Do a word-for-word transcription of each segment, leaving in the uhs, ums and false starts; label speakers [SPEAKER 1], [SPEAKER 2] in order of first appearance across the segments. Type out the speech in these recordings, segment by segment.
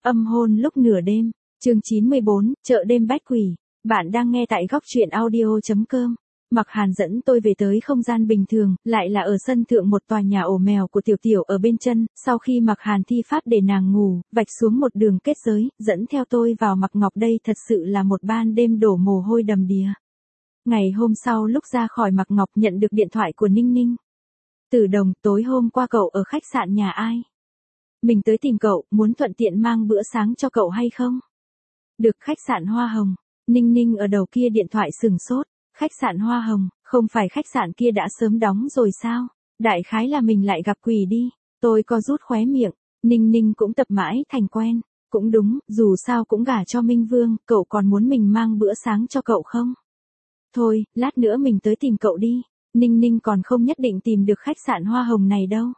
[SPEAKER 1] Âm hôn lúc nửa đêm, chương chín mươi bốn, chợ đêm bách quỷ. Bạn đang nghe tại góc truyện audio.com. Mặc Hàn dẫn tôi về tới không gian bình thường, lại là ở sân thượng một tòa nhà ổ mèo của Tiểu Tiểu ở bên chân. Sau khi Mặc Hàn thi pháp để nàng ngủ, vạch xuống một đường kết giới, dẫn theo tôi vào Mặc Ngọc. Đây thật sự là một ban đêm đổ mồ hôi đầm đìa. Ngày hôm sau lúc ra khỏi Mặc Ngọc nhận được điện thoại của Ninh Ninh. Tử Đồng, tối hôm qua cậu ở khách sạn nhà ai? Mình tới tìm cậu, muốn thuận tiện mang bữa sáng cho cậu hay không? Được, khách sạn Hoa Hồng. Ninh Ninh ở đầu kia điện thoại sừng sốt. Khách sạn Hoa Hồng, không phải khách sạn kia đã sớm đóng rồi sao? Đại khái là mình lại gặp quỷ đi. Tôi co rút khóe miệng. Ninh Ninh cũng tập mãi thành quen. Cũng đúng, dù sao cũng gả cho Minh Vương, cậu còn muốn mình mang bữa sáng cho cậu không? Thôi, lát nữa mình tới tìm cậu đi. Ninh Ninh còn không nhất định tìm được khách sạn Hoa Hồng này đâu.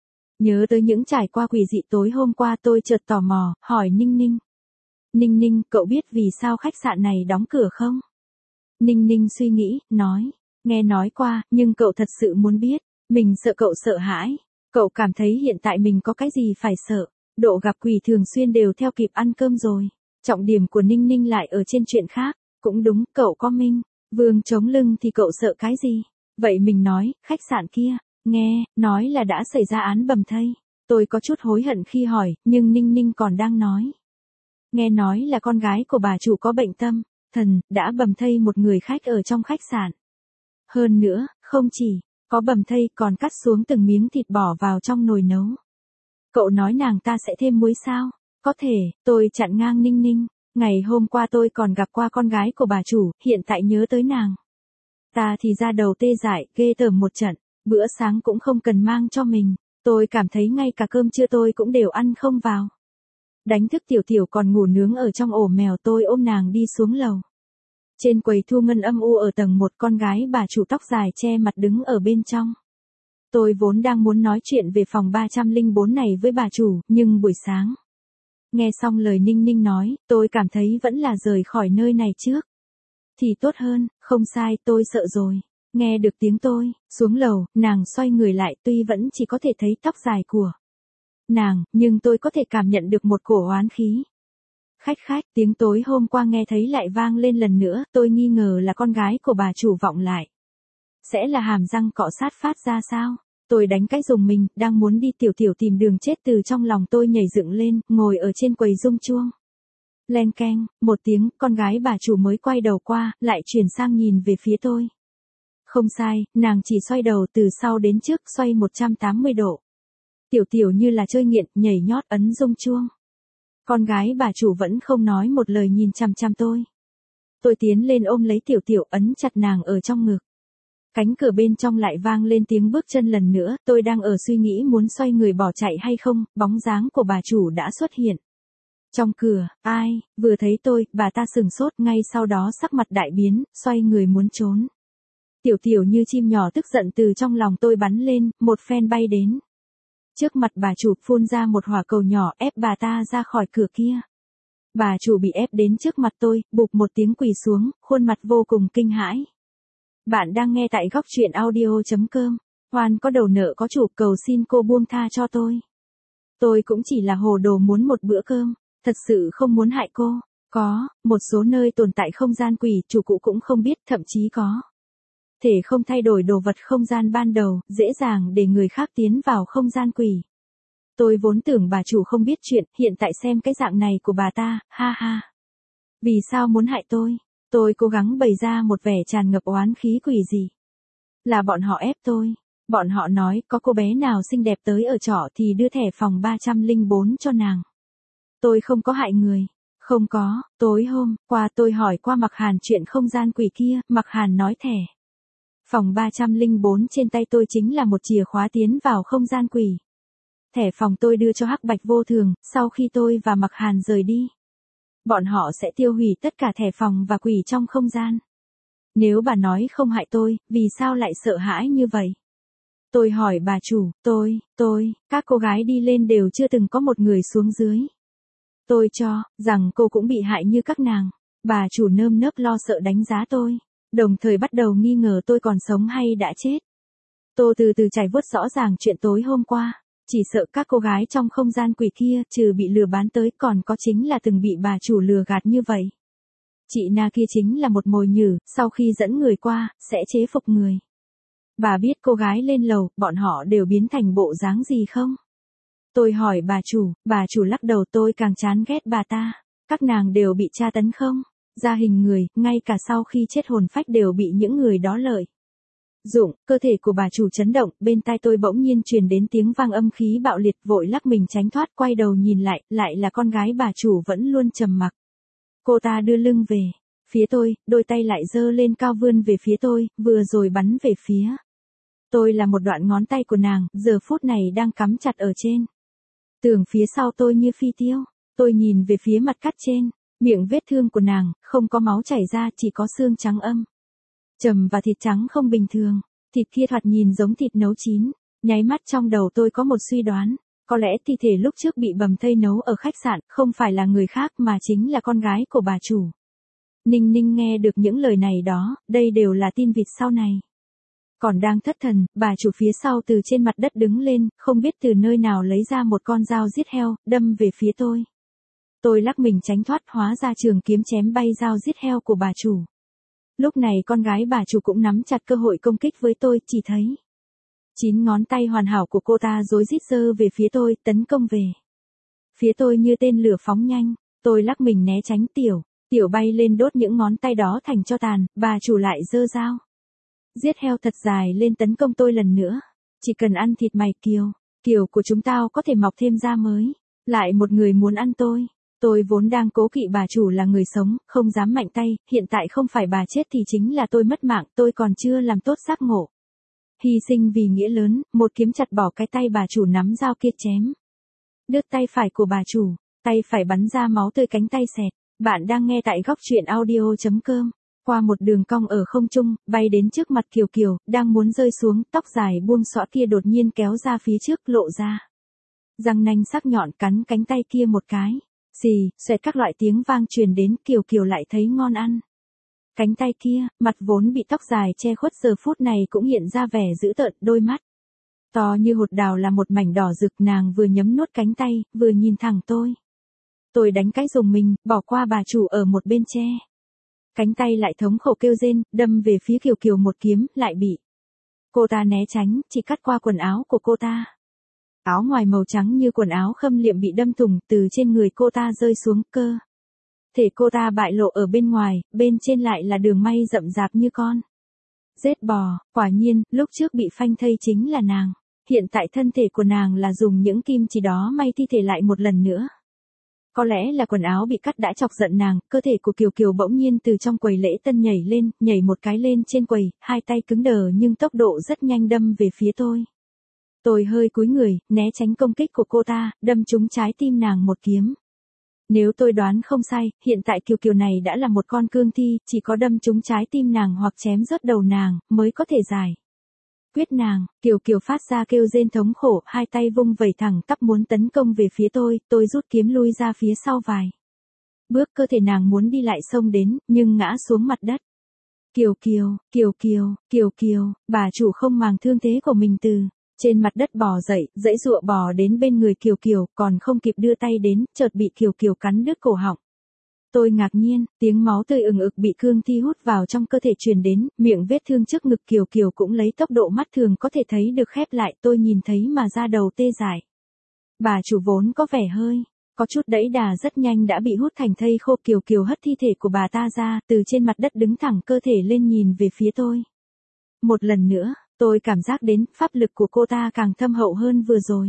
[SPEAKER 1] Nhớ tới những trải qua quỷ dị tối hôm qua, tôi chợt tò mò, hỏi Ninh Ninh. Ninh Ninh, cậu biết vì sao khách sạn này đóng cửa không? Ninh Ninh suy nghĩ, nói, nghe nói qua, nhưng cậu thật sự muốn biết. Mình sợ cậu sợ hãi. Cậu cảm thấy hiện tại mình có cái gì phải sợ. Độ gặp quỷ thường xuyên đều theo kịp ăn cơm rồi. Trọng điểm của Ninh Ninh lại ở trên chuyện khác. Cũng đúng, cậu có Minh Vương chống lưng thì cậu sợ cái gì? Vậy mình nói, khách sạn kia, nghe, nói là đã xảy ra án bầm thây. Tôi có chút hối hận khi hỏi, nhưng Ninh Ninh còn đang nói. Nghe nói là con gái của bà chủ có bệnh tâm thần, đã bầm thây một người khách ở trong khách sạn. Hơn nữa, không chỉ có bầm thây còn cắt xuống từng miếng thịt bỏ vào trong nồi nấu. Cậu nói nàng ta sẽ thêm muối sao? Có thể, tôi chặn ngang Ninh Ninh. Ngày hôm qua tôi còn gặp qua con gái của bà chủ, hiện tại nhớ tới nàng ta thì ra đầu tê dại, ghê tởm một trận. Bữa sáng cũng không cần mang cho mình. Tôi cảm thấy ngay cả cơm trưa tôi cũng đều ăn không vào. Đánh thức Tiểu Tiểu còn ngủ nướng ở trong ổ mèo, tôi ôm nàng đi xuống lầu. Trên quầy thu ngân âm u ở tầng một, con gái bà chủ tóc dài che mặt đứng ở bên trong. Tôi vốn đang muốn nói chuyện về phòng ba trăm lẻ bốn này với bà chủ, nhưng buổi sáng nghe xong lời Ninh Ninh nói, tôi cảm thấy vẫn là rời khỏi nơi này trước thì tốt hơn. Không sai, tôi sợ rồi. Nghe được tiếng tôi xuống lầu, nàng xoay người lại, tuy vẫn chỉ có thể thấy tóc dài của nàng, nhưng tôi có thể cảm nhận được một cổ oán khí. Khách khách, tiếng tối hôm qua nghe thấy lại vang lên lần nữa, tôi nghi ngờ là con gái của bà chủ vọng lại. Sẽ là hàm răng cọ sát phát ra sao? Tôi đánh cái dùng mình, đang muốn đi. Tiểu Tiểu tìm đường chết từ trong lòng tôi nhảy dựng lên, ngồi ở trên quầy rung chuông. Len keng, một tiếng, con gái bà chủ mới quay đầu qua, lại chuyển sang nhìn về phía tôi. Không sai, nàng chỉ xoay đầu từ sau đến trước, xoay một trăm tám mươi độ. Tiểu Tiểu như là chơi nghiện, nhảy nhót ấn rung chuông. Con gái bà chủ vẫn không nói một lời nhìn chằm chằm tôi. Tôi tiến lên ôm lấy Tiểu Tiểu, ấn chặt nàng ở trong ngực. Cánh cửa bên trong lại vang lên tiếng bước chân lần nữa, tôi đang ở suy nghĩ muốn xoay người bỏ chạy hay không, bóng dáng của bà chủ đã xuất hiện. Trong cửa, ai, vừa thấy tôi, bà ta sừng sốt, ngay sau đó sắc mặt đại biến, xoay người muốn trốn. Tiểu Tiểu như chim nhỏ tức giận từ trong lòng tôi bắn lên, một phen bay đến. Trước mặt bà chủ phun ra một hỏa cầu nhỏ ép bà ta ra khỏi cửa kia. Bà chủ bị ép đến trước mặt tôi, bụp một tiếng quỳ xuống, khuôn mặt vô cùng kinh hãi. Bạn đang nghe tại góc truyện audio.com. Hoan có đầu nợ có chủ, cầu xin cô buông tha cho tôi. Tôi cũng chỉ là hồ đồ muốn một bữa cơm, thật sự không muốn hại cô. Có, một số nơi tồn tại không gian quỷ, chủ cụ cũng không biết, thậm chí có thể không thay đổi đồ vật không gian ban đầu, dễ dàng để người khác tiến vào không gian quỷ. Tôi vốn tưởng bà chủ không biết chuyện, hiện tại xem cái dạng này của bà ta, ha ha. Vì sao muốn hại tôi? Tôi cố gắng bày ra một vẻ tràn ngập oán khí quỷ gì. Là bọn họ ép tôi. Bọn họ nói có cô bé nào xinh đẹp tới ở trọ thì đưa thẻ phòng ba trăm lẻ bốn cho nàng. Tôi không có hại người. Không có, tối hôm qua tôi hỏi qua Mặc Hàn chuyện không gian quỷ kia, Mặc Hàn nói thẻ phòng ba trăm lẻ bốn trên tay tôi chính là một chìa khóa tiến vào không gian quỷ. Thẻ phòng tôi đưa cho Hắc Bạch Vô Thường, sau khi tôi và Mặc Hàn rời đi. Bọn họ sẽ tiêu hủy tất cả thẻ phòng và quỷ trong không gian. Nếu bà nói không hại tôi, vì sao lại sợ hãi như vậy? Tôi hỏi bà chủ, tôi, tôi, các cô gái đi lên đều chưa từng có một người xuống dưới. Tôi cho rằng cô cũng bị hại như các nàng. Bà chủ nơm nớp lo sợ đánh giá tôi, đồng thời bắt đầu nghi ngờ tôi còn sống hay đã chết. Tôi từ từ trải vuốt rõ ràng chuyện tối hôm qua. Chỉ sợ các cô gái trong không gian quỷ kia trừ bị lừa bán tới còn có chính là từng bị bà chủ lừa gạt như vậy. Chị Na kia chính là một mồi nhử, sau khi dẫn người qua, sẽ chế phục người. Bà biết cô gái lên lầu, bọn họ đều biến thành bộ dáng gì không? Tôi hỏi bà chủ, bà chủ lắc đầu. Tôi càng chán ghét bà ta. Các nàng đều bị tra tấn không? Ra hình người, ngay cả sau khi chết hồn phách đều bị những người đó lợi dụng. Cơ thể của bà chủ chấn động, bên tai tôi bỗng nhiên truyền đến tiếng vang âm khí bạo liệt, vội lắc mình tránh thoát, quay đầu nhìn lại, lại là con gái bà chủ vẫn luôn trầm mặc. Cô ta đưa lưng về phía tôi, đôi tay lại giơ lên cao vươn về phía tôi, vừa rồi bắn về phía tôi là một đoạn ngón tay của nàng, giờ phút này đang cắm chặt ở trên tường phía sau tôi như phi tiêu. Tôi nhìn về phía mặt cắt trên, miệng vết thương của nàng, không có máu chảy ra, chỉ có xương trắng âm trầm và thịt trắng không bình thường. Thịt kia thoạt nhìn giống thịt nấu chín. Nháy mắt trong đầu tôi có một suy đoán, có lẽ thi thể lúc trước bị bầm thây nấu ở khách sạn, không phải là người khác mà chính là con gái của bà chủ. Ninh Ninh nghe được những lời này đó, đây đều là tin vịt sau này. Còn đang thất thần, bà chủ phía sau từ trên mặt đất đứng lên, không biết từ nơi nào lấy ra một con dao giết heo, đâm về phía tôi. Tôi lắc mình tránh thoát, hóa ra trường kiếm chém bay dao giết heo của bà chủ. Lúc này con gái bà chủ cũng nắm chặt cơ hội công kích với tôi, chỉ thấy chín ngón tay hoàn hảo của cô ta rối rít giơ về phía tôi, tấn công về phía tôi như tên lửa phóng nhanh. Tôi lắc mình né tránh, tiểu, tiểu bay lên đốt những ngón tay đó thành tro tàn, bà chủ lại giơ dao giết heo thật dài lên tấn công tôi lần nữa. Chỉ cần ăn thịt mày Kiều, Kiều của chúng tao có thể mọc thêm da mới. Lại một người muốn ăn tôi. Tôi vốn đang cố kỵ bà chủ là người sống, không dám mạnh tay, hiện tại không phải bà chết thì chính là tôi mất mạng, tôi còn chưa làm tốt giác ngộ. Hy sinh vì nghĩa lớn, một kiếm chặt bỏ cái tay bà chủ nắm dao kia chém đứt tay phải của bà chủ, tay phải bắn ra máu tươi, cánh tay xẹt. Bạn đang nghe tại góc truyện audio chấm com. Qua một đường cong ở không trung, bay đến trước mặt Kiều Kiều, đang muốn rơi xuống, tóc dài buông xõa kia đột nhiên kéo ra phía trước, lộ ra răng nanh sắc nhọn, cắn cánh tay kia một cái. Xì, xoẹt các loại tiếng vang truyền đến, Kiều Kiều lại thấy ngon ăn. Cánh tay kia, mặt vốn bị tóc dài che khuất giờ phút này cũng hiện ra vẻ dữ tợn, đôi mắt to như hột đào là một mảnh đỏ rực, nàng vừa nhấm nuốt cánh tay, vừa nhìn thẳng tôi. Tôi đánh cái dùng mình, bỏ qua bà chủ ở một bên che cánh tay, lại thống khổ kêu rên, đâm về phía Kiều Kiều một kiếm, lại bị cô ta né tránh, chỉ cắt qua quần áo của cô ta. Áo ngoài màu trắng như quần áo khâm liệm bị đâm thủng, từ trên người cô ta rơi xuống, cơ thể cô ta bại lộ ở bên ngoài, bên trên lại là đường may rậm rạp như con rết bò. Quả nhiên, lúc trước bị phanh thây chính là nàng. Hiện tại thân thể của nàng là dùng những kim chỉ đó may thi thể lại một lần nữa. Có lẽ là quần áo bị cắt đã chọc giận nàng, cơ thể của Kiều Kiều bỗng nhiên từ trong quầy lễ tân nhảy lên, nhảy một cái lên trên quầy, hai tay cứng đờ nhưng tốc độ rất nhanh đâm về phía tôi. Tôi hơi cúi người, né tránh công kích của cô ta, đâm trúng trái tim nàng một kiếm. Nếu tôi đoán không sai, hiện tại Kiều Kiều này đã là một con cương thi, chỉ có đâm trúng trái tim nàng hoặc chém rớt đầu nàng, mới có thể giải quyết nàng. Kiều Kiều phát ra kêu rên thống khổ, hai tay vung vẩy thẳng tắp muốn tấn công về phía tôi, tôi rút kiếm lui ra phía sau vài bước, cơ thể nàng muốn đi lại xông đến, nhưng ngã xuống mặt đất. Kiều Kiều, Kiều Kiều, Kiều Kiều, bà chủ không màng thương thế của mình từ trên mặt đất bò dậy, giãy giụa bò đến bên người Kiều Kiều, còn không kịp đưa tay đến, chợt bị Kiều Kiều cắn đứt cổ họng. Tôi ngạc nhiên, tiếng máu tươi ừng ực bị cương thi hút vào trong cơ thể truyền đến, miệng vết thương trước ngực Kiều Kiều cũng lấy tốc độ mắt thường có thể thấy được khép lại, tôi nhìn thấy mà da đầu tê dại. Bà chủ vốn có vẻ hơi có chút đẫy đà rất nhanh đã bị hút thành thây khô. Kiều Kiều hất thi thể của bà ta ra, từ trên mặt đất đứng thẳng cơ thể lên nhìn về phía tôi. Một lần nữa, tôi cảm giác đến, pháp lực của cô ta càng thâm hậu hơn vừa rồi.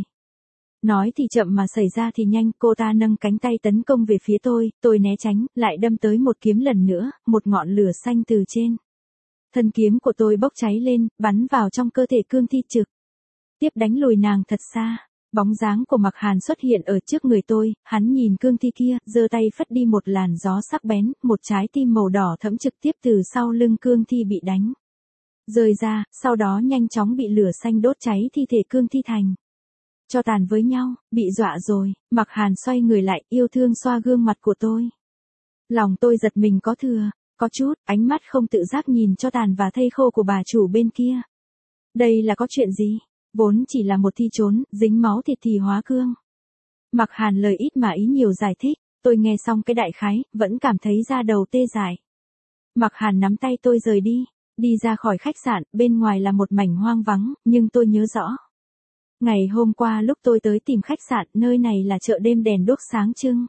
[SPEAKER 1] Nói thì chậm mà xảy ra thì nhanh, cô ta nâng cánh tay tấn công về phía tôi, tôi né tránh, lại đâm tới một kiếm lần nữa, một ngọn lửa xanh từ trên thân kiếm của tôi bốc cháy lên, bắn vào trong cơ thể cương thi, trực tiếp đánh lùi nàng thật xa. Bóng dáng của Mạc Hàn xuất hiện ở trước người tôi, hắn nhìn cương thi kia, giơ tay phất đi một làn gió sắc bén, một trái tim màu đỏ thẫm trực tiếp từ sau lưng cương thi bị đánh rơi ra, sau đó nhanh chóng bị lửa xanh đốt cháy thi thể cương thi thành cho tàn với nhau. Bị dọa rồi, Mạc Hàn xoay người lại, yêu thương xoa gương mặt của tôi. Lòng tôi giật mình có thừa, có chút, ánh mắt không tự giác nhìn cho tàn và thây khô của bà chủ bên kia. Đây là có chuyện gì? Vốn chỉ là một thi trốn, dính máu thịt thì hóa cương. Mặc Hàn lời ít mà ý nhiều giải thích, tôi nghe xong cái đại khái, vẫn cảm thấy da đầu tê dại. Mặc Hàn nắm tay tôi rời đi, đi ra khỏi khách sạn, bên ngoài là một mảnh hoang vắng, nhưng tôi nhớ rõ. Ngày hôm qua lúc tôi tới tìm khách sạn, nơi này là chợ đêm đèn đuốc sáng trưng.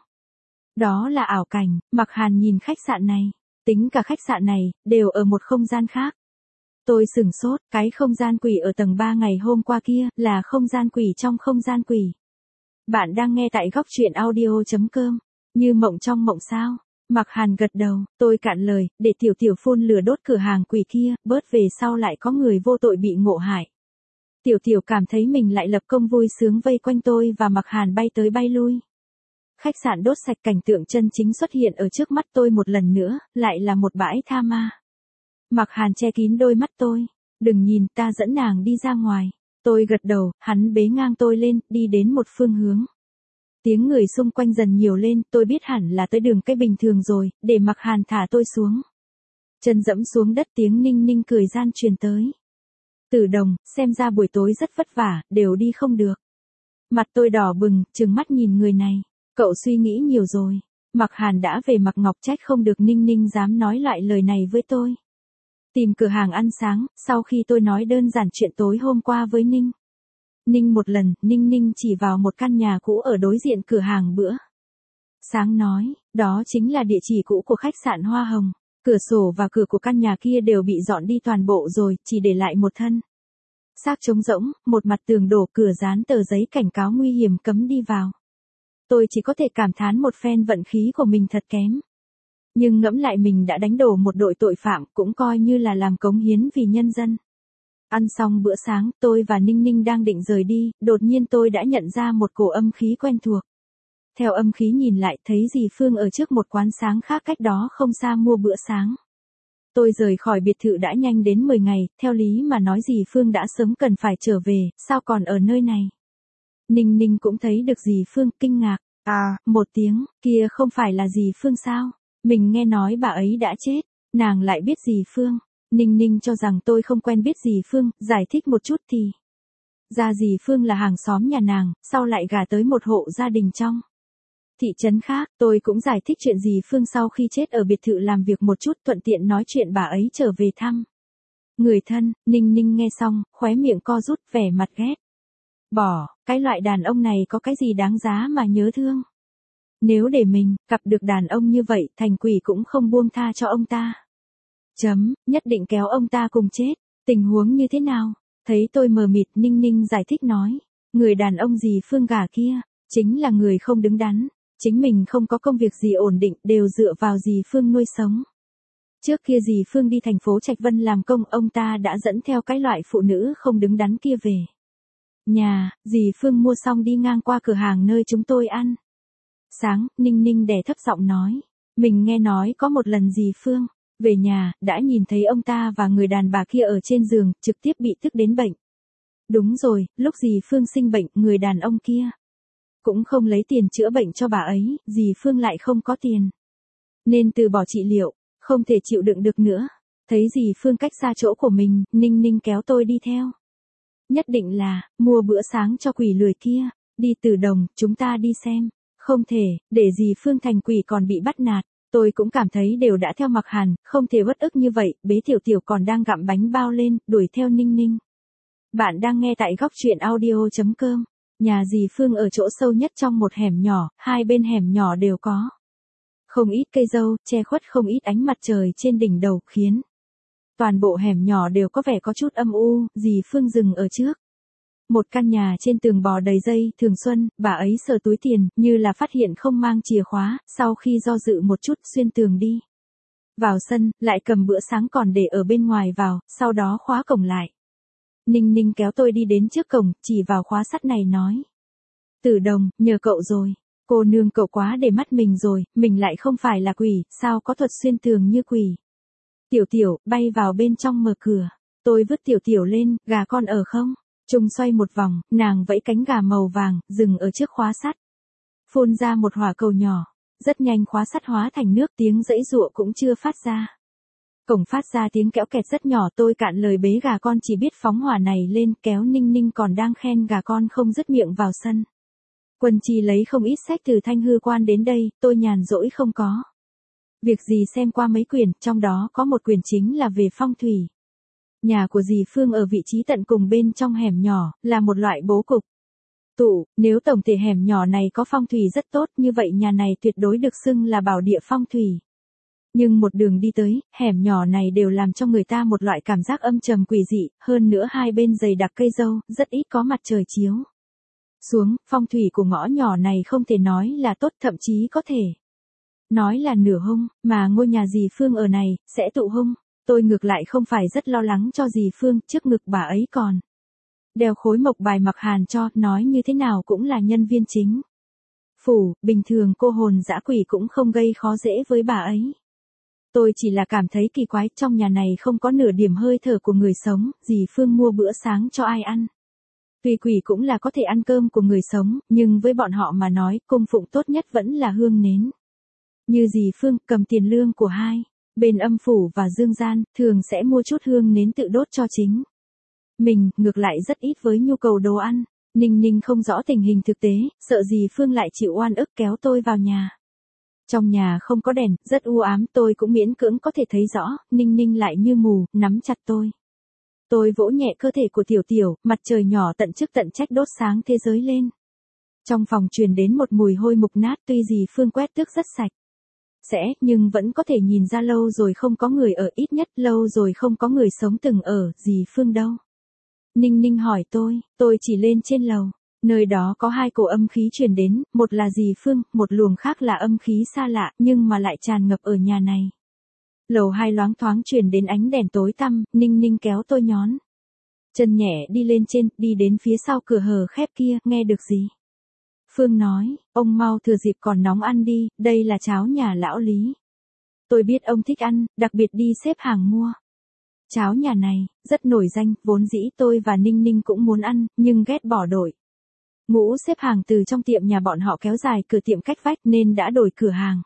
[SPEAKER 1] Đó là ảo cảnh, Mặc Hàn nhìn khách sạn này, tính cả khách sạn này, đều ở một không gian khác. Tôi sửng sốt, cái không gian quỷ ở tầng ba ngày hôm qua kia, là không gian quỷ trong không gian quỷ. Bạn đang nghe tại góc truyện audio.com, như mộng trong mộng sao. Mặc Hàn gật đầu, tôi cạn lời, để tiểu tiểu phun lửa đốt cửa hàng quỷ kia, bớt về sau lại có người vô tội bị ngộ hại. Tiểu tiểu cảm thấy mình lại lập công vui sướng vây quanh tôi và Mặc Hàn bay tới bay lui. Khách sạn đốt sạch, cảnh tượng chân chính xuất hiện ở trước mắt tôi một lần nữa, lại là một bãi tha ma. Mặc Hàn che kín đôi mắt tôi, đừng nhìn, ta dẫn nàng đi ra ngoài. Tôi gật đầu, hắn bế ngang tôi lên, đi đến một phương hướng. Tiếng người xung quanh dần nhiều lên, tôi biết hẳn là tới đường cái bình thường rồi, để Mặc Hàn thả tôi xuống. Chân dẫm xuống đất, tiếng ninh ninh cười gian truyền tới. Tử Đồng, xem ra buổi tối rất vất vả, đều đi không được. Mặt tôi đỏ bừng, trừng mắt nhìn người này. Cậu suy nghĩ nhiều rồi. Mặc Hàn đã về, Mặc Ngọc trách không được ninh ninh dám nói lại lời này với tôi. Tìm cửa hàng ăn sáng, sau khi tôi nói đơn giản chuyện tối hôm qua với Ninh. Ninh một lần, Ninh Ninh chỉ vào một căn nhà cũ ở đối diện cửa hàng bữa sáng nói, đó chính là địa chỉ cũ của khách sạn Hoa Hồng. Cửa sổ và cửa của căn nhà kia đều bị dọn đi toàn bộ rồi, chỉ để lại một thân xác trống rỗng, một mặt tường đổ, cửa dán tờ giấy cảnh cáo nguy hiểm cấm đi vào. Tôi chỉ có thể cảm thán một phen vận khí của mình thật kém. Nhưng ngẫm lại mình đã đánh đổ một đội tội phạm, cũng coi như là làm cống hiến vì nhân dân. Ăn xong bữa sáng, tôi và Ninh Ninh đang định rời đi, đột nhiên tôi đã nhận ra một cổ âm khí quen thuộc. Theo âm khí nhìn lại, thấy dì Phương ở trước một quán sáng khác cách đó không xa mua bữa sáng. Tôi rời khỏi biệt thự đã nhanh đến mười ngày, theo lý mà nói dì Phương đã sớm cần phải trở về, sao còn ở nơi này. Ninh Ninh cũng thấy được dì Phương, kinh ngạc. À, một tiếng, kia không phải là dì Phương sao? Mình nghe nói bà ấy đã chết, nàng lại biết dì Phương. Ninh Ninh cho rằng tôi không quen biết dì Phương, giải thích một chút thì. Ra dì Phương là hàng xóm nhà nàng, sau lại gả tới một hộ gia đình trong thị trấn khác. Tôi cũng giải thích chuyện dì Phương sau khi chết ở biệt thự làm việc một chút, thuận tiện nói chuyện bà ấy trở về thăm người thân. Ninh Ninh nghe xong, khóe miệng co rút, vẻ mặt ghét. Bỏ, cái loại đàn ông này có cái gì đáng giá mà nhớ thương. Nếu để mình, gặp được đàn ông như vậy, thành quỷ cũng không buông tha cho ông ta. Chấm, nhất định kéo ông ta cùng chết. Tình huống như thế nào? Thấy tôi mờ mịt, Ninh Ninh giải thích nói. Người đàn ông dì Phương gả kia, chính là người không đứng đắn. Chính mình không có công việc gì ổn định, đều dựa vào dì Phương nuôi sống. Trước kia dì Phương đi thành phố Trạch Vân làm công, ông ta đã dẫn theo cái loại phụ nữ không đứng đắn kia về nhà. Dì Phương mua xong đi ngang qua cửa hàng nơi chúng tôi ăn sáng. Ninh Ninh đè thấp giọng nói. Mình nghe nói có một lần dì Phương về nhà, đã nhìn thấy ông ta và người đàn bà kia ở trên giường, trực tiếp bị tức đến bệnh. Đúng rồi, lúc dì Phương sinh bệnh, người đàn ông kia cũng không lấy tiền chữa bệnh cho bà ấy, dì Phương lại không có tiền, nên từ bỏ trị liệu, không thể chịu đựng được nữa. Thấy dì Phương cách xa chỗ của mình, Ninh Ninh kéo tôi đi theo. Nhất định là, mua bữa sáng cho quỷ lười kia, đi Tử Đồng, chúng ta đi xem. Không thể, để dì Phương thành quỷ còn bị bắt nạt. Tôi cũng cảm thấy đều đã theo Mặc Hàn, không thể uất ức như vậy, bế tiểu tiểu còn đang gặm bánh bao lên, đuổi theo Ninh Ninh. Bạn đang nghe tại góc truyện audio.com. Nhà dì Phương ở chỗ sâu nhất trong một hẻm nhỏ, hai bên hẻm nhỏ đều có không ít cây dâu, che khuất không ít ánh mặt trời trên đỉnh đầu, khiến toàn bộ hẻm nhỏ đều có vẻ có chút âm u. Dì Phương dừng ở trước một căn nhà, trên tường bò đầy dây thường xuân, bà ấy sờ túi tiền, như là phát hiện không mang chìa khóa, sau khi do dự một chút, xuyên tường đi vào sân, lại cầm bữa sáng còn để ở bên ngoài vào, sau đó khóa cổng lại. Ninh Ninh kéo tôi đi đến trước cổng, chỉ vào khóa sắt này nói. Tử Đồng, nhờ cậu rồi. Cô nương, cậu quá để mắt mình rồi, mình lại không phải là quỷ, sao có thuật xuyên tường như quỷ. Tiểu tiểu, bay vào bên trong mở cửa. Tôi vứt tiểu tiểu lên, gà con ở không? Trung xoay một vòng, nàng vẫy cánh gà màu vàng, dừng ở trước khóa sắt. Phun ra một hỏa cầu nhỏ. Rất nhanh khóa sắt hóa thành nước, tiếng giãy giụa cũng chưa phát ra. Cổng phát ra tiếng kéo kẹt rất nhỏ, tôi cạn lời bế gà con chỉ biết phóng hỏa này lên, kéo Ninh Ninh còn đang khen gà con không dứt miệng vào sân. Quân Chi lấy không ít sách từ Thanh Hư Quan đến đây, tôi nhàn rỗi không có việc gì xem qua mấy quyển, trong đó có một quyển chính là về phong thủy. Nhà của dì Phương ở vị trí tận cùng bên trong hẻm nhỏ, là một loại bố cục tụ, nếu tổng thể hẻm nhỏ này có phong thủy rất tốt, như vậy nhà này tuyệt đối được xưng là bảo địa phong thủy. Nhưng một đường đi tới, hẻm nhỏ này đều làm cho người ta một loại cảm giác âm trầm quỷ dị, hơn nữa hai bên dày đặc cây dâu, rất ít có mặt trời chiếu xuống, phong thủy của ngõ nhỏ này không thể nói là tốt, thậm chí có thể nói là nửa hung, mà ngôi nhà dì Phương ở này, sẽ tụ hung. Tôi ngược lại không phải rất lo lắng cho dì Phương, trước ngực bà ấy còn đeo khối mộc bài Mặc Hàn cho, nói như thế nào cũng là nhân viên chính phủ, bình thường cô hồn dã quỷ cũng không gây khó dễ với bà ấy. Tôi chỉ là cảm thấy kỳ quái, trong nhà này không có nửa điểm hơi thở của người sống, dì Phương mua bữa sáng cho ai ăn. Tuy quỷ cũng là có thể ăn cơm của người sống, nhưng với bọn họ mà nói, cung phụng tốt nhất vẫn là hương nến. Như dì Phương, cầm tiền lương của hai bên âm phủ và dương gian, thường sẽ mua chút hương nến tự đốt cho chính mình, ngược lại rất ít với nhu cầu đồ ăn. Ninh Ninh không rõ tình hình thực tế, sợ dì Phương lại chịu oan ức kéo tôi vào nhà. Trong nhà không có đèn, rất u ám, tôi cũng miễn cưỡng có thể thấy rõ, Ninh Ninh lại như mù, nắm chặt tôi. Tôi vỗ nhẹ cơ thể của Tiểu Tiểu, mặt trời nhỏ tận chức tận trách đốt sáng thế giới lên. Trong phòng truyền đến một mùi hôi mục nát, tuy dì Phương quét tước rất sạch sẽ, nhưng vẫn có thể nhìn ra lâu rồi không có người ở, ít nhất lâu rồi không có người sống từng ở, dì Phương đâu? Ninh Ninh hỏi tôi, tôi chỉ lên trên lầu. Nơi đó có hai cổ âm khí truyền đến, một là dì Phương, một luồng khác là âm khí xa lạ, nhưng mà lại tràn ngập ở nhà này. Lầu hai loáng thoáng truyền đến ánh đèn tối tăm, Ninh Ninh kéo tôi nhón chân nhẹ đi lên trên, đi đến phía sau cửa hờ khép kia, nghe được gì? Phương nói, ông mau thừa dịp còn nóng ăn đi, đây là cháo nhà lão Lý. Tôi biết ông thích ăn, đặc biệt đi xếp hàng mua. Cháo nhà này, rất nổi danh, vốn dĩ tôi và Ninh Ninh cũng muốn ăn, nhưng ghét bỏ đổi. Ngũ xếp hàng từ trong tiệm nhà bọn họ kéo dài cửa tiệm cách vách nên đã đổi cửa hàng.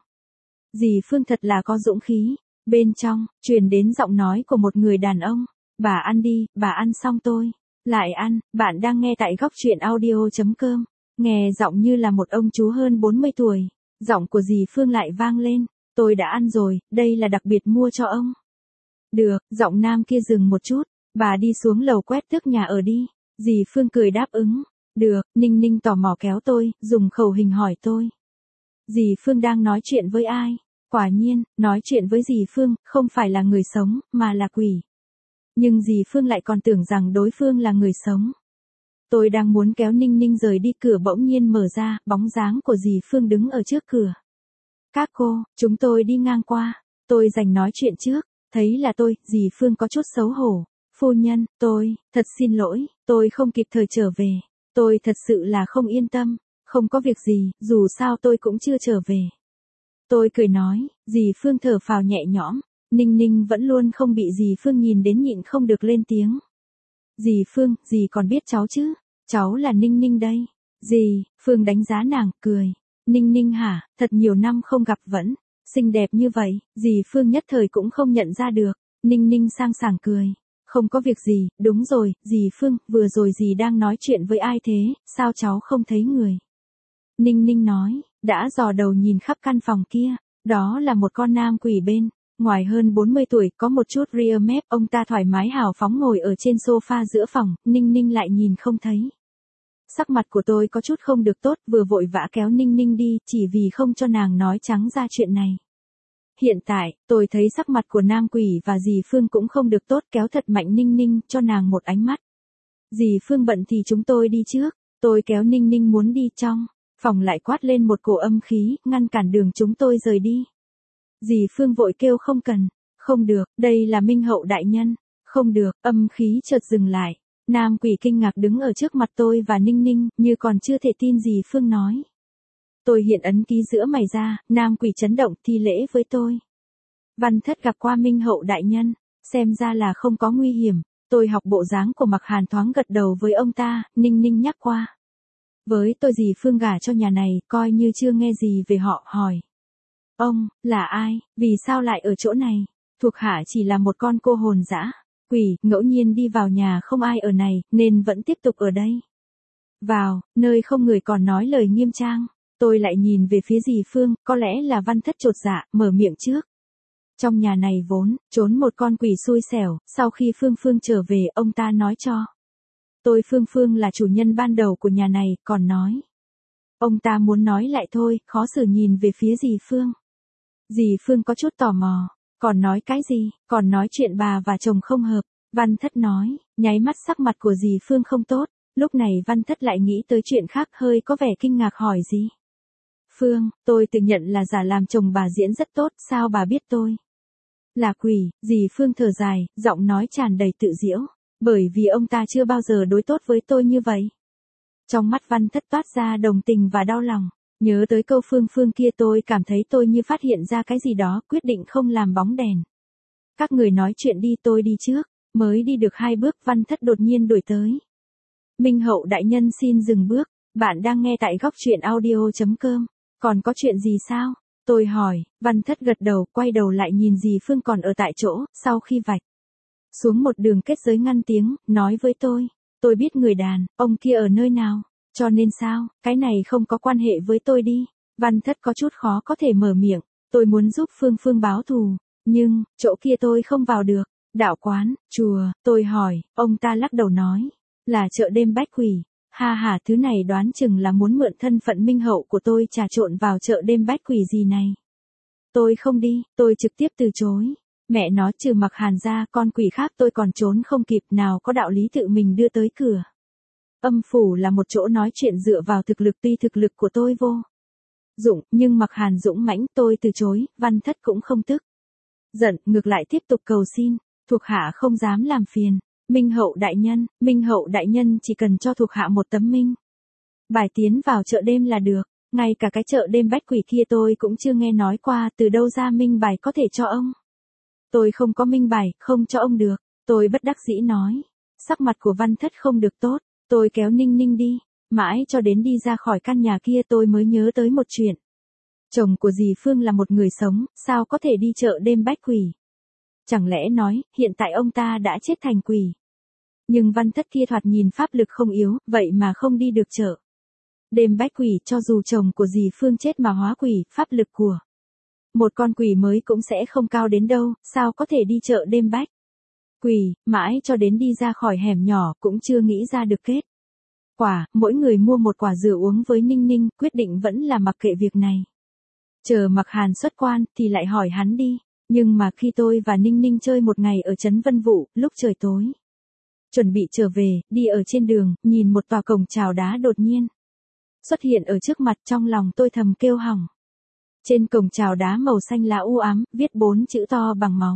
[SPEAKER 1] Dì Phương thật là có dũng khí. Bên trong, truyền đến giọng nói của một người đàn ông. Bà ăn đi, bà ăn xong tôi lại ăn. Bạn đang nghe tại góc truyện audio chấm com. Nghe giọng như là một ông chú hơn bốn mươi tuổi. Giọng của dì Phương lại vang lên. Tôi đã ăn rồi, đây là đặc biệt mua cho ông. Được, giọng nam kia dừng một chút. Bà đi xuống lầu quét tước nhà ở đi. Dì Phương cười đáp ứng. Được, Ninh Ninh tò mò kéo tôi, dùng khẩu hình hỏi tôi. Dì Phương đang nói chuyện với ai? Quả nhiên, nói chuyện với dì Phương, không phải là người sống, mà là quỷ. Nhưng dì Phương lại còn tưởng rằng đối phương là người sống. Tôi đang muốn kéo Ninh Ninh rời đi, cửa bỗng nhiên mở ra, bóng dáng của dì Phương đứng ở trước cửa. Các cô, chúng tôi đi ngang qua. Tôi giành nói chuyện trước, thấy là tôi, dì Phương có chút xấu hổ. Phu nhân, tôi, thật xin lỗi, tôi không kịp thời trở về. Tôi thật sự là không yên tâm, không có việc gì, dù sao tôi cũng chưa trở về. Tôi cười nói, dì Phương thở phào nhẹ nhõm, Ninh Ninh vẫn luôn không bị dì Phương nhìn đến nhịn không được lên tiếng. Dì Phương, dì còn biết cháu chứ, cháu là Ninh Ninh đây. Dì, Phương đánh giá nàng, cười. Ninh Ninh hả, thật nhiều năm không gặp vẫn, xinh đẹp như vậy, dì Phương nhất thời cũng không nhận ra được. Ninh Ninh sang sảng cười. Không có việc gì, đúng rồi, dì Phương, vừa rồi dì đang nói chuyện với ai thế, sao cháu không thấy người? Ninh Ninh nói, đã dò đầu nhìn khắp căn phòng kia, đó là một con nam quỷ bên, ngoài hơn bốn mươi tuổi, có một chút rear mép, ông ta thoải mái hào phóng ngồi ở trên sofa giữa phòng, Ninh Ninh lại nhìn không thấy. Sắc mặt của tôi có chút không được tốt, vừa vội vã kéo Ninh Ninh đi, chỉ vì không cho nàng nói trắng ra chuyện này. Hiện tại, tôi thấy sắc mặt của nam quỷ và dì Phương cũng không được tốt, kéo thật mạnh Ninh Ninh, cho nàng một ánh mắt. Dì Phương bận thì chúng tôi đi trước, tôi kéo Ninh Ninh muốn đi trong phòng, lại quát lên một cổ âm khí, ngăn cản đường chúng tôi rời đi. Dì Phương vội kêu không cần, không được, đây là Minh Hậu đại nhân, không được, âm khí chợt dừng lại. Nam quỷ kinh ngạc đứng ở trước mặt tôi và Ninh Ninh, như còn chưa thể tin dì Phương nói. Tôi hiện ấn ký giữa mày ra, nam quỷ chấn động, thi lễ với tôi. Văn thất gặp qua Minh Hậu đại nhân, xem ra là không có nguy hiểm. Tôi học bộ dáng của Mặc Hàn, thoáng gật đầu với ông ta. Ninh Ninh nhắc qua với tôi dì Phương gả cho nhà này, coi như chưa nghe gì về họ, hỏi. Ông, là ai, vì sao lại ở chỗ này? Thuộc hạ chỉ là một con cô hồn dã, quỷ, ngẫu nhiên đi vào nhà không ai ở này, nên vẫn tiếp tục ở đây. Vào, nơi không người còn nói lời nghiêm trang, tôi lại nhìn về phía dì Phương, có lẽ là Văn Thất chột dạ, mở miệng trước. Trong nhà này vốn, trốn một con quỷ xui xẻo, sau khi Phương Phương trở về, ông ta nói cho. Tôi Phương Phương là chủ nhân ban đầu của nhà này, còn nói. Ông ta muốn nói lại thôi, khó xử nhìn về phía dì Phương. Dì Phương có chút tò mò, còn nói cái gì, còn nói chuyện bà và chồng không hợp. Văn Thất nói, nháy mắt sắc mặt của dì Phương không tốt, lúc này Văn Thất lại nghĩ tới chuyện khác hơi có vẻ kinh ngạc hỏi gì. Phương, tôi tự nhận là giả làm chồng bà diễn rất tốt, sao bà biết tôi? Là quỷ, dì Phương thở dài, giọng nói tràn đầy tự giễu, bởi vì ông ta chưa bao giờ đối tốt với tôi như vậy. Trong mắt Văn Thất toát ra đồng tình và đau lòng, nhớ tới câu Phương Phương kia tôi cảm thấy tôi như phát hiện ra cái gì đó, quyết định không làm bóng đèn. Các người nói chuyện đi, tôi đi trước, mới đi được hai bước Văn Thất đột nhiên đuổi tới. Minh Hậu đại nhân xin dừng bước, bạn đang nghe tại góc truyện audio.com, còn có chuyện gì sao? Tôi hỏi, Văn Thất gật đầu, quay đầu lại nhìn dì Phương còn ở tại chỗ, sau khi vạch xuống một đường kết giới ngăn tiếng, nói với tôi, tôi biết người đàn, ông kia ở nơi nào, cho nên sao, cái này không có quan hệ với tôi đi. Văn Thất có chút khó có thể mở miệng, tôi muốn giúp Phương Phương báo thù, nhưng, chỗ kia tôi không vào được, đạo quán, chùa, tôi hỏi, ông ta lắc đầu nói, là chợ đêm bách quỷ. Ha ha, thứ này đoán chừng là muốn mượn thân phận Minh Hậu của tôi trà trộn vào chợ đêm bách quỷ gì này. Tôi không đi, tôi trực tiếp từ chối. Mẹ nó, trừ Mặc Hàn ra, con quỷ khác tôi còn trốn không kịp, nào có đạo lý tự mình đưa tới cửa. Âm phủ là một chỗ nói chuyện dựa vào thực lực, tuy thực lực của tôi vô dụng, nhưng Mặc Hàn dũng mãnh, tôi từ chối. Văn Thất cũng không tức giận, ngược lại tiếp tục cầu xin, thuộc hạ không dám làm phiền. Minh Hậu đại nhân, Minh Hậu đại nhân chỉ cần cho thuộc hạ một tấm minh bài tiến vào chợ đêm là được, ngay cả cái chợ đêm bách quỷ kia tôi cũng chưa nghe nói qua, từ đâu ra minh bài có thể cho ông. Tôi không có minh bài, không cho ông được, tôi bất đắc dĩ nói. Sắc mặt của Văn Thất không được tốt, tôi kéo Ninh Ninh đi, mãi cho đến đi ra khỏi căn nhà kia tôi mới nhớ tới một chuyện. Chồng của dì Phương là một người sống, sao có thể đi chợ đêm bách quỷ? Chẳng lẽ nói, hiện tại ông ta đã chết thành quỷ? Nhưng Văn Thất kia thoạt nhìn pháp lực không yếu, vậy mà không đi được chợ đêm bách quỷ, cho dù chồng của dì Phương chết mà hóa quỷ, pháp lực của một con quỷ mới cũng sẽ không cao đến đâu, sao có thể đi chợ đêm bách quỷ, mãi cho đến đi ra khỏi hẻm nhỏ cũng chưa nghĩ ra được kết quả. Mỗi người mua một quả dừa uống với Ninh Ninh, quyết định vẫn là mặc kệ việc này. Chờ Mặc Hàn xuất quan thì lại hỏi hắn đi, nhưng mà khi tôi và Ninh Ninh chơi một ngày ở trấn Vân Vũ, lúc trời tối chuẩn bị trở về, đi ở trên đường, nhìn một tòa cổng chào đá đột nhiên xuất hiện ở trước mặt, trong lòng tôi thầm kêu hỏng. Trên cổng chào đá màu xanh lá u ám, viết bốn chữ to bằng máu.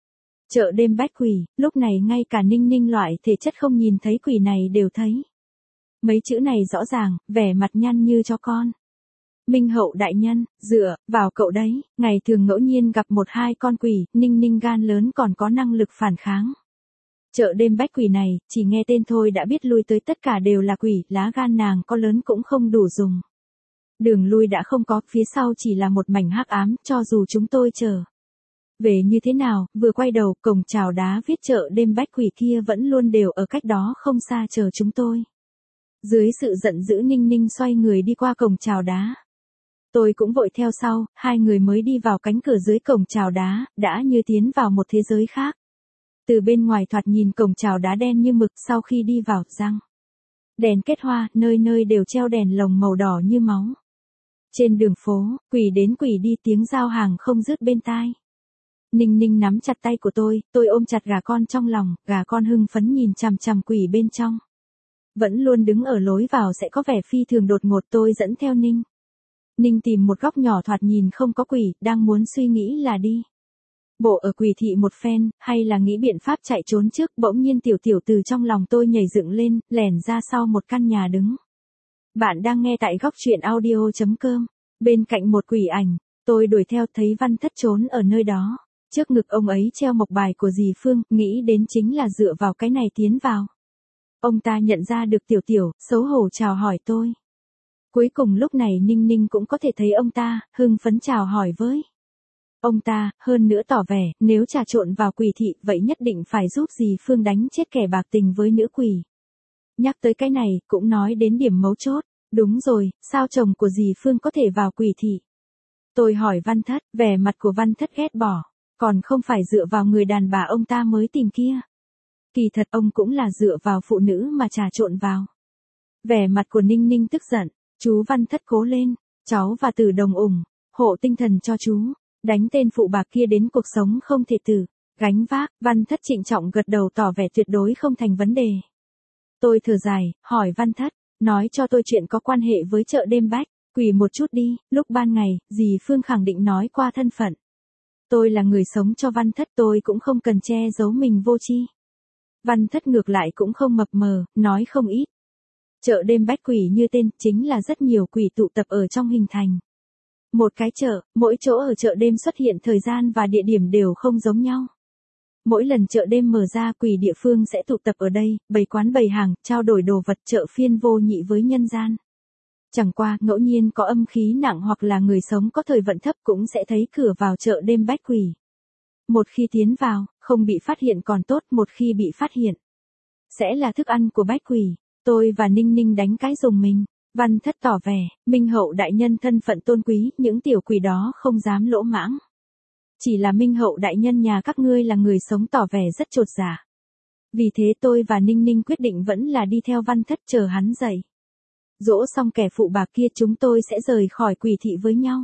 [SPEAKER 1] Chợ đêm bách quỷ, lúc này ngay cả Ninh Ninh loại thể chất không nhìn thấy quỷ này đều thấy. Mấy chữ này rõ ràng, vẻ mặt nhăn như cho con. Minh Hậu đại nhân, dựa vào cậu đấy, ngày thường ngẫu nhiên gặp một hai con quỷ, Ninh Ninh gan lớn còn có năng lực phản kháng. Chợ đêm bách quỷ này, chỉ nghe tên thôi đã biết lui tới tất cả đều là quỷ, lá gan nàng có lớn cũng không đủ dùng. Đường lui đã không có, phía sau chỉ là một mảnh hắc ám, cho dù chúng tôi chờ về như thế nào, vừa quay đầu, cổng chào đá viết chợ đêm bách quỷ kia vẫn luôn đều ở cách đó không xa chờ chúng tôi. Dưới sự giận dữ Ninh Ninh xoay người đi qua cổng chào đá. Tôi cũng vội theo sau, hai người mới đi vào cánh cửa dưới cổng chào đá, đã như tiến vào một thế giới khác. Từ bên ngoài thoạt nhìn cổng chào đá đen như mực, sau khi đi vào, răng đèn kết hoa, nơi nơi đều treo đèn lồng màu đỏ như máu. Trên đường phố, quỷ đến quỷ đi, tiếng giao hàng không dứt bên tai. Ninh Ninh nắm chặt tay của tôi, tôi ôm chặt gà con trong lòng, gà con hưng phấn nhìn chằm chằm quỷ bên trong. Vẫn luôn đứng ở lối vào sẽ có vẻ phi thường đột ngột, tôi dẫn theo Ninh. Ninh tìm một góc nhỏ thoạt nhìn không có quỷ, đang muốn suy nghĩ là đi bộ ở quỷ thị một phen, hay là nghĩ biện pháp chạy trốn trước, bỗng nhiên tiểu tiểu từ trong lòng tôi nhảy dựng lên, lẻn ra sau một căn nhà đứng. Bạn đang nghe tại góc truyện audio.com, bên cạnh một quỷ ảnh, tôi đuổi theo thấy Văn Thất trốn ở nơi đó. Trước ngực ông ấy treo mộc bài của dì Phương, nghĩ đến chính là dựa vào cái này tiến vào. Ông ta nhận ra được tiểu tiểu, xấu hổ chào hỏi tôi. Cuối cùng lúc này Ninh Ninh cũng có thể thấy ông ta, hưng phấn chào hỏi với. ông ta, hơn nữa tỏ vẻ, nếu trà trộn vào quỷ thị, vậy nhất định phải giúp dì Phương đánh chết kẻ bạc tình với nữ quỷ. Nhắc tới cái này, cũng nói đến điểm mấu chốt. Đúng rồi, sao chồng của dì Phương có thể vào quỷ thị? Tôi hỏi Văn Thất, vẻ mặt của Văn Thất ghét bỏ. Còn không phải dựa vào người đàn bà ông ta mới tìm kia. Kỳ thật ông cũng là dựa vào phụ nữ mà trà trộn vào. Vẻ mặt của Ninh Ninh tức giận, chú Văn Thất cố lên, cháu và Tử đồng ủng, hộ tinh thần cho chú, đánh tên phụ bạc kia đến cuộc sống không thể tử, gánh vác. Văn Thất trịnh trọng gật đầu tỏ vẻ tuyệt đối không thành vấn đề. Tôi thở dài, hỏi Văn Thất, nói cho tôi chuyện có quan hệ với chợ đêm Bách Quỷ một chút đi, lúc ban ngày, dì Phương khẳng định nói qua thân phận. Tôi là người sống cho Văn Thất, tôi cũng không cần che giấu mình vô tri. Văn Thất ngược lại cũng không mập mờ, nói không ít. Chợ đêm Bách Quỷ như tên, chính là rất nhiều quỷ tụ tập ở trong hình thành. Một cái chợ, mỗi chỗ ở chợ đêm xuất hiện thời gian và địa điểm đều không giống nhau. Mỗi lần chợ đêm mở ra, quỷ địa phương sẽ tụ tập ở đây, bày quán bày hàng, trao đổi đồ vật, chợ phiên vô nhị với nhân gian. Chẳng qua, ngẫu nhiên có âm khí nặng hoặc là người sống có thời vận thấp cũng sẽ thấy cửa vào chợ đêm Bách Quỷ. Một khi tiến vào, không bị phát hiện còn tốt, một khi bị phát hiện, sẽ là thức ăn của Bách Quỷ. Tôi và Ninh Ninh đánh cái dùng mình. Văn Thất tỏ vẻ, Minh Hậu đại nhân thân phận tôn quý, những tiểu quỷ đó không dám lỗ mãng. Chỉ là Minh Hậu đại nhân nhà các ngươi là người sống tỏ vẻ rất chột dạ. Vì thế tôi và Ninh Ninh quyết định vẫn là đi theo Văn Thất chờ hắn dậy. Dỗ xong kẻ phụ bạc kia chúng tôi sẽ rời khỏi quỷ thị với nhau.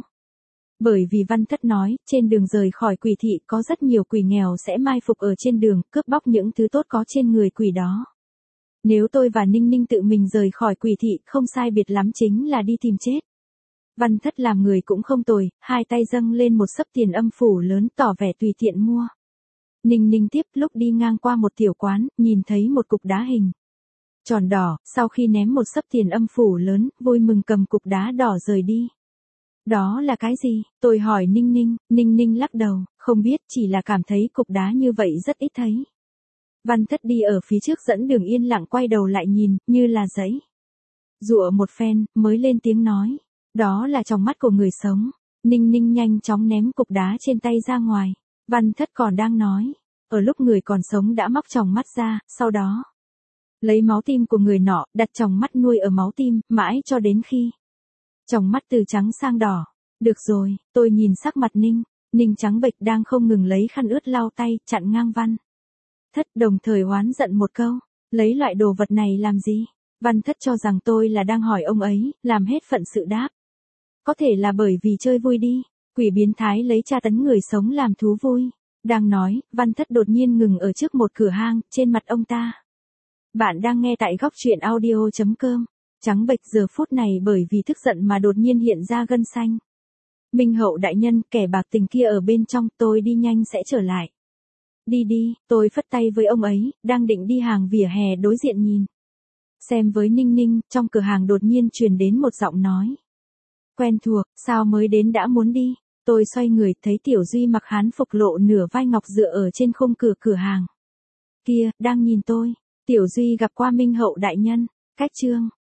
[SPEAKER 1] Bởi vì Văn Thất nói, trên đường rời khỏi quỷ thị có rất nhiều quỷ nghèo sẽ mai phục ở trên đường, cướp bóc những thứ tốt có trên người quỷ đó. Nếu tôi và Ninh Ninh tự mình rời khỏi quỷ thị, không sai biệt lắm chính là đi tìm chết. Văn Thất làm người cũng không tồi, hai tay dâng lên một xấp tiền âm phủ lớn tỏ vẻ tùy tiện mua. Ninh Ninh tiếp, lúc đi ngang qua một tiểu quán, nhìn thấy một cục đá hình tròn đỏ, sau khi ném một xấp tiền âm phủ lớn, vui mừng cầm cục đá đỏ rời đi. Đó là cái gì? Tôi hỏi Ninh Ninh, Ninh Ninh lắc đầu, không biết, chỉ là cảm thấy cục đá như vậy rất ít thấy. Văn Thất đi ở phía trước dẫn đường yên lặng quay đầu lại nhìn, như là giấy. Dụa một phen, mới lên tiếng nói. Đó là trong mắt của người sống. Ninh Ninh nhanh chóng ném cục đá trên tay ra ngoài. Văn Thất còn đang nói. Ở lúc người còn sống đã móc tròng mắt ra, sau đó lấy máu tim của người nọ, đặt tròng mắt nuôi ở máu tim, mãi cho đến khi tròng mắt từ trắng sang đỏ. Được rồi, tôi nhìn sắc mặt Ninh. Ninh trắng bệch đang không ngừng lấy khăn ướt lau tay, chặn ngang Văn Thất, đồng thời oán giận một câu. Lấy loại đồ vật này làm gì? Văn Thất cho rằng tôi là đang hỏi ông ấy, làm hết phận sự đáp. Có thể là bởi vì chơi vui đi. Quỷ biến thái lấy tra tấn người sống làm thú vui. Đang nói, Văn Thất đột nhiên ngừng ở trước một cửa hang, trên mặt ông ta. Bạn đang nghe tại góc truyện audio chấm com. Trắng bệch giờ phút này bởi vì tức giận mà đột nhiên hiện ra gân xanh. Minh Hậu đại nhân, kẻ bạc tình kia ở bên trong, tôi đi nhanh sẽ trở lại. Đi đi, tôi phất tay với ông ấy, đang định đi hàng vỉa hè đối diện nhìn xem với Ninh Ninh, trong cửa hàng đột nhiên truyền đến một giọng nói. Quen thuộc, sao mới đến đã muốn đi? Tôi xoay người, thấy Tiểu Duy mặc hán phục lộ nửa vai ngọc dựa ở trên khung cửa cửa hàng. Kia, đang nhìn tôi. Tiểu Duy gặp qua Minh Hậu đại nhân. Cách chương